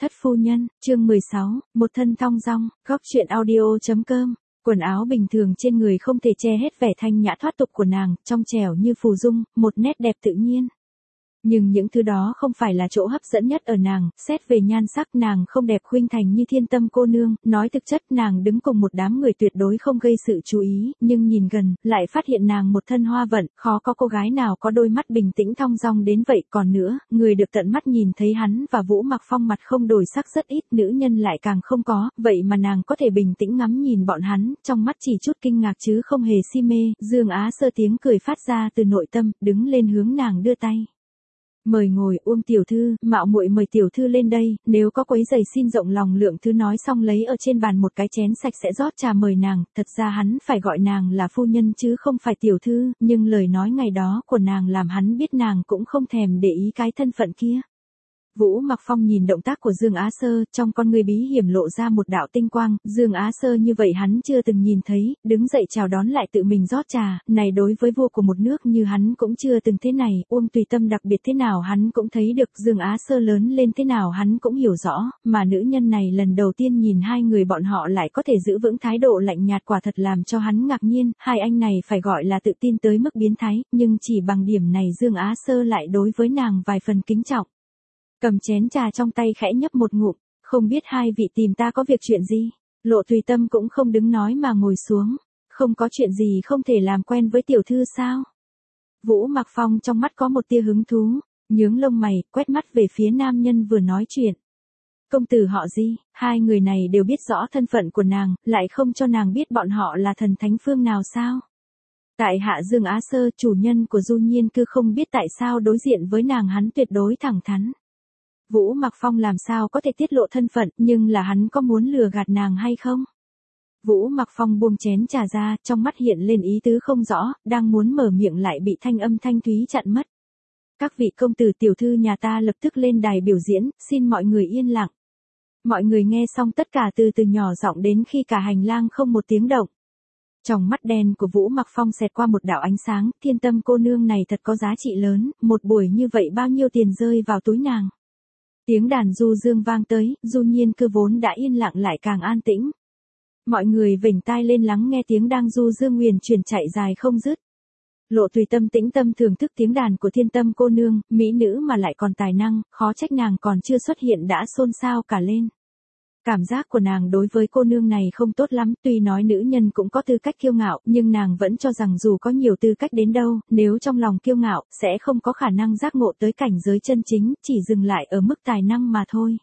Thất phu nhân, chương 16, một thân thong dong, góc truyện audio.com. Quần áo bình thường trên người không thể che hết vẻ thanh nhã thoát tục của nàng, trong trẻo như phù dung, một nét đẹp tự nhiên. Nhưng những thứ đó không phải là chỗ hấp dẫn nhất ở nàng, xét về nhan sắc nàng không đẹp khuynh thành như Thiên Tâm cô nương, nói thực chất nàng đứng cùng một đám người tuyệt đối không gây sự chú ý, nhưng nhìn gần, lại phát hiện nàng một thân hoa vận, khó có cô gái nào có đôi mắt bình tĩnh thong dong đến vậy. Còn nữa, người được tận mắt nhìn thấy hắn và Vũ Mặc Phong mặt không đổi sắc rất ít, nữ nhân lại càng không có, vậy mà nàng có thể bình tĩnh ngắm nhìn bọn hắn, trong mắt chỉ chút kinh ngạc chứ không hề si mê. Dương Á Sơ tiếng cười phát ra từ nội tâm, đứng lên hướng nàng đưa tay. Mời ngồi, Uông tiểu thư, mạo muội mời tiểu thư lên đây, nếu có quấy rầy xin rộng lòng lượng thứ. Nói xong lấy ở trên bàn một cái chén sạch sẽ rót trà mời nàng, thật ra hắn phải gọi nàng là phu nhân chứ không phải tiểu thư, nhưng lời nói ngày đó của nàng làm hắn biết nàng cũng không thèm để ý cái thân phận kia. Vũ Mặc Phong nhìn động tác của Dương Á Sơ, trong con người bí hiểm lộ ra một đạo tinh quang. Dương Á Sơ như vậy hắn chưa từng nhìn thấy, đứng dậy chào đón lại tự mình rót trà, này đối với vua của một nước như hắn cũng chưa từng thế này. Uông Tùy Tâm đặc biệt thế nào hắn cũng thấy được, Dương Á Sơ lớn lên thế nào hắn cũng hiểu rõ, mà nữ nhân này lần đầu tiên nhìn hai người bọn họ lại có thể giữ vững thái độ lạnh nhạt, quả thật làm cho hắn ngạc nhiên. Hai anh này phải gọi là tự tin tới mức biến thái, nhưng chỉ bằng điểm này Dương Á Sơ lại đối với nàng vài phần kính trọng. Cầm chén trà trong tay khẽ nhấp một ngụm, không biết hai vị tìm ta có việc chuyện gì. Lộ Tùy Tâm cũng không đứng nói mà ngồi xuống, không có chuyện gì không thể làm quen với tiểu thư sao? Vũ Mặc Phong trong mắt có một tia hứng thú, nhướng lông mày, quét mắt về phía nam nhân vừa nói chuyện. Công tử họ gì? Hai người này đều biết rõ thân phận của nàng, lại không cho nàng biết bọn họ là thần thánh phương nào sao? Tại hạ Dương Á Sơ, chủ nhân của Du Nhiên Cư. Không biết tại sao đối diện với nàng hắn tuyệt đối thẳng thắn. Vũ Mặc Phong làm sao có thể tiết lộ thân phận, nhưng là hắn có muốn lừa gạt nàng hay không? Vũ Mặc Phong buông chén trà ra, trong mắt hiện lên ý tứ không rõ, đang muốn mở miệng lại bị thanh âm thanh thúy chặn mất. Các vị công tử tiểu thư nhà ta lập tức lên đài biểu diễn, xin mọi người yên lặng. Mọi người nghe xong tất cả từ từ nhỏ giọng đến khi cả hành lang không một tiếng động. Trong mắt đen của Vũ Mặc Phong xẹt qua một đạo ánh sáng, Thiên Tâm cô nương này thật có giá trị lớn, một buổi như vậy bao nhiêu tiền rơi vào túi nàng. Tiếng đàn du dương vang tới, Du Nhiên Cư vốn đã yên lặng lại càng an tĩnh. Mọi người vểnh tai lên lắng nghe tiếng đang du dương huyền chuyển chạy dài không dứt. Lộ Tùy Tâm tĩnh tâm thưởng thức tiếng đàn của Thiên Tâm cô nương, mỹ nữ mà lại còn tài năng, khó trách nàng còn chưa xuất hiện đã xôn xao cả lên. Cảm giác của nàng đối với cô nương này không tốt lắm, tuy nói nữ nhân cũng có tư cách kiêu ngạo, nhưng nàng vẫn cho rằng dù có nhiều tư cách đến đâu, nếu trong lòng kiêu ngạo, sẽ không có khả năng giác ngộ tới cảnh giới chân chính, chỉ dừng lại ở mức tài năng mà thôi.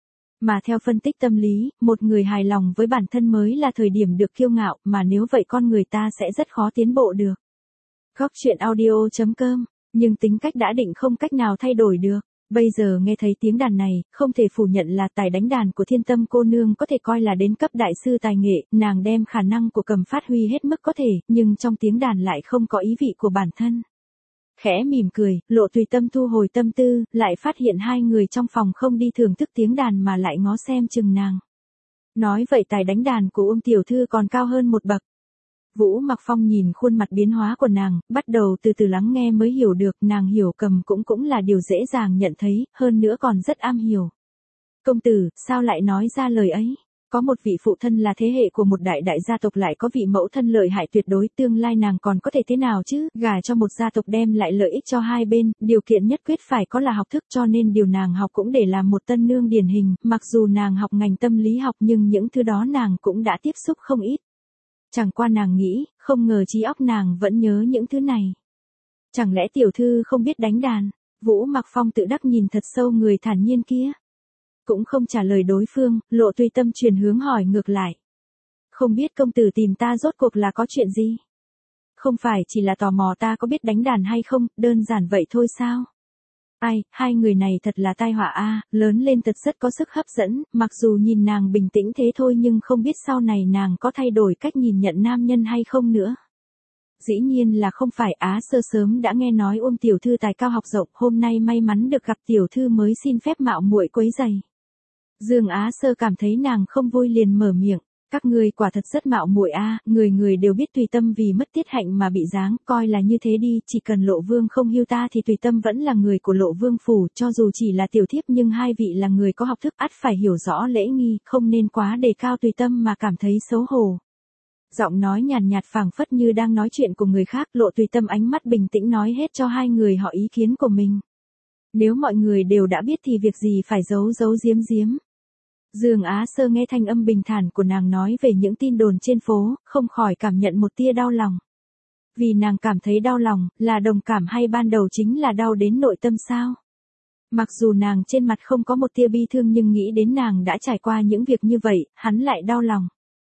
Mà theo phân tích tâm lý, một người hài lòng với bản thân mới là thời điểm được kiêu ngạo, mà nếu vậy con người ta sẽ rất khó tiến bộ được. Góc truyện audio.com, nhưng tính cách đã định không cách nào thay đổi được. Bây giờ nghe thấy tiếng đàn này, không thể phủ nhận là tài đánh đàn của Thiên Tâm cô nương có thể coi là đến cấp đại sư tài nghệ, nàng đem khả năng của cầm phát huy hết mức có thể, nhưng trong tiếng đàn lại không có ý vị của bản thân. Khẽ mỉm cười, Lộ Tùy Tâm thu hồi tâm tư, lại phát hiện hai người trong phòng không đi thưởng thức tiếng đàn mà lại ngó xem chừng nàng. Nói vậy tài đánh đàn của Uông tiểu thư còn cao hơn một bậc. Vũ Mặc Phong nhìn khuôn mặt biến hóa của nàng, bắt đầu từ từ lắng nghe mới hiểu được, nàng hiểu cầm cũng là điều dễ dàng nhận thấy, hơn nữa còn rất am hiểu. Công tử, sao lại nói ra lời ấy? Có một vị phụ thân là thế hệ của một đại gia tộc, lại có vị mẫu thân lợi hại tuyệt đối, tương lai nàng còn có thể thế nào chứ? Gả cho một gia tộc đem lại lợi ích cho hai bên, điều kiện nhất quyết phải có là học thức, cho nên điều nàng học cũng để làm một tân nương điển hình, mặc dù nàng học ngành tâm lý học nhưng những thứ đó nàng cũng đã tiếp xúc không ít. Chẳng qua nàng nghĩ, không ngờ trí óc nàng vẫn nhớ những thứ này. Chẳng lẽ tiểu thư không biết đánh đàn? Vũ Mặc Phong tự đắc nhìn thật sâu người thản nhiên kia. Cũng không trả lời đối phương, Lộ Tùy Tâm chuyển hướng hỏi ngược lại. Không biết công tử tìm ta rốt cuộc là có chuyện gì? Không phải chỉ là tò mò ta có biết đánh đàn hay không, đơn giản vậy thôi sao? Ai, hai người này thật là tai họa a, lớn lên thật rất có sức hấp dẫn, mặc dù nhìn nàng bình tĩnh thế thôi nhưng không biết sau này nàng có thay đổi cách nhìn nhận nam nhân hay không nữa. Dĩ nhiên là không phải. Á Sơ sớm đã nghe nói Uông tiểu thư tài cao học rộng, hôm nay may mắn được gặp tiểu thư mới xin phép mạo muội quấy rầy. Dương Á Sơ cảm thấy nàng không vui liền mở miệng. Các ngươi quả thật rất mạo muội a, người người đều biết Tùy Tâm vì mất tiết hạnh mà bị giáng, coi là như thế đi, chỉ cần Lộ Vương không hưu ta thì Tùy Tâm vẫn là người của Lộ Vương phủ, cho dù chỉ là tiểu thiếp nhưng hai vị là người có học thức ắt phải hiểu rõ lễ nghi, không nên quá đề cao Tùy Tâm mà cảm thấy xấu hổ. Giọng nói nhàn nhạt phảng phất như đang nói chuyện của người khác, Lộ Tùy Tâm ánh mắt bình tĩnh nói hết cho hai người họ ý kiến của mình. Nếu mọi người đều đã biết thì việc gì phải giấu giấu giếm giếm. Dương Á Sơ nghe thanh âm bình thản của nàng nói về những tin đồn trên phố, không khỏi cảm nhận một tia đau lòng. Vì nàng cảm thấy đau lòng, là đồng cảm hay ban đầu chính là đau đến nội tâm sao? Mặc dù nàng trên mặt không có một tia bi thương nhưng nghĩ đến nàng đã trải qua những việc như vậy, hắn lại đau lòng.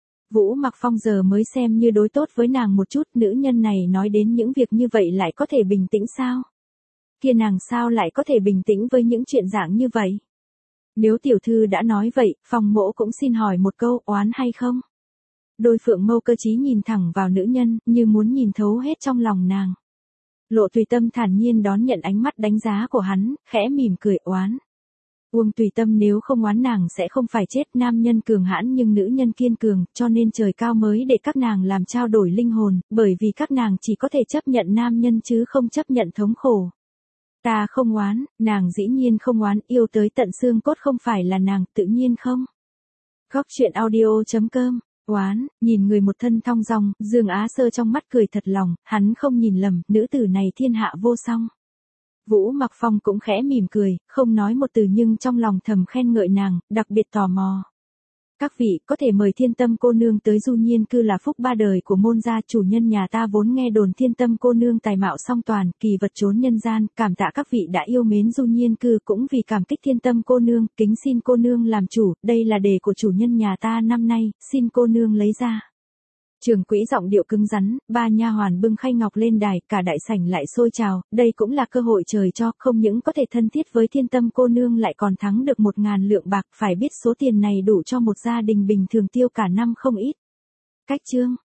Vũ Mặc Phong giờ mới xem như đối tốt với nàng một chút, nữ nhân này nói đến những việc như vậy lại có thể bình tĩnh sao? Kia nàng sao lại có thể bình tĩnh với những chuyện dạng như vậy? Nếu tiểu thư đã nói vậy, Phong mỗ cũng xin hỏi một câu, oán hay không? Đôi phượng mâu cơ trí nhìn thẳng vào nữ nhân, như muốn nhìn thấu hết trong lòng nàng. Lộ Tùy Tâm thản nhiên đón nhận ánh mắt đánh giá của hắn, khẽ mỉm cười oán. Uông Tùy Tâm nếu không oán nàng sẽ không phải chết, nam nhân cường hãn nhưng nữ nhân kiên cường, cho nên trời cao mới để các nàng làm trao đổi linh hồn, bởi vì các nàng chỉ có thể chấp nhận nam nhân chứ không chấp nhận thống khổ. Ta không oán, nàng dĩ nhiên không oán, yêu tới tận xương cốt không phải là nàng, tự nhiên không. Góc truyện audio.com, oán, nhìn người một thân thong dong, Dương Á Sơ trong mắt cười thật lòng, hắn không nhìn lầm, nữ tử này thiên hạ vô song. Vũ Mặc Phong cũng khẽ mỉm cười, không nói một từ nhưng trong lòng thầm khen ngợi nàng, đặc biệt tò mò. Các vị có thể mời Thiên Tâm cô nương tới Du Nhiên cư là phúc ba đời của môn gia, chủ nhân nhà ta vốn nghe đồn Thiên Tâm cô nương tài mạo song toàn, kỳ vật trốn nhân gian, cảm tạ các vị đã yêu mến Du Nhiên cư, cũng vì cảm kích Thiên Tâm cô nương, kính xin cô nương làm chủ, đây là đề của chủ nhân nhà ta năm nay, xin cô nương lấy ra. Trường Quỹ giọng điệu cứng rắn, ba nha hoàn bưng khay ngọc lên đài, cả đại sảnh lại sôi trào, đây cũng là cơ hội trời cho, không những có thể thân thiết với Thiên Tâm cô nương lại còn thắng được 1.000 lượng bạc, phải biết số tiền này đủ cho một gia đình bình thường tiêu cả năm không ít. Cách chương